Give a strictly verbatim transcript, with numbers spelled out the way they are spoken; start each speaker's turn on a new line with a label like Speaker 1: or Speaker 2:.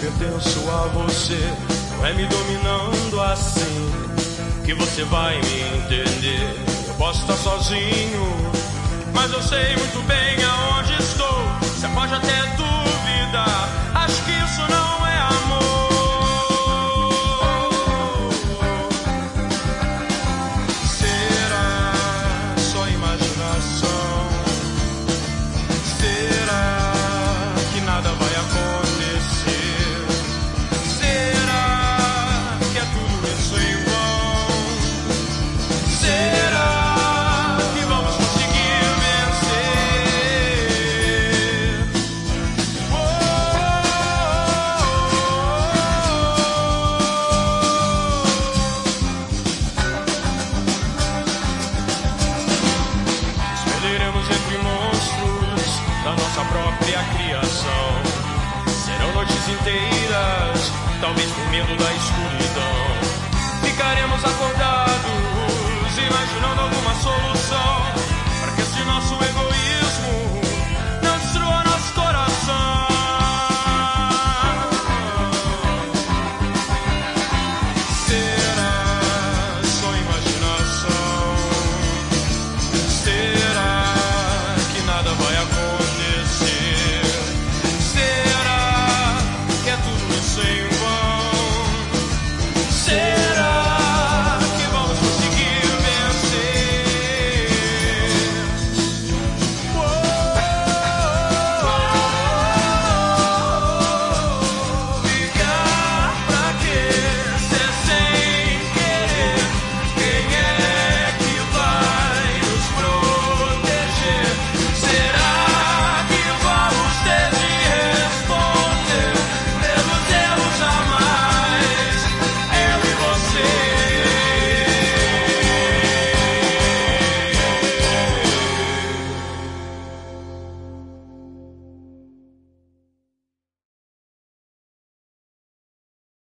Speaker 1: pertenço a você. Não é me dominando assim que você vai me entender. Eu posso estar sozinho, mas eu sei muito bem aonde estou. Você pode até duvidar, acho que isso não é amor. Será só imaginação? Será que nada vai acontecer? Será que é tudo isso em vão? Será que vamos conseguir vencer? Oh, oh, oh. Escolheremos entre monstros da nossa própria criação. Serão noites inteiras, talvez por medo da escuridão. Ficaremos acordados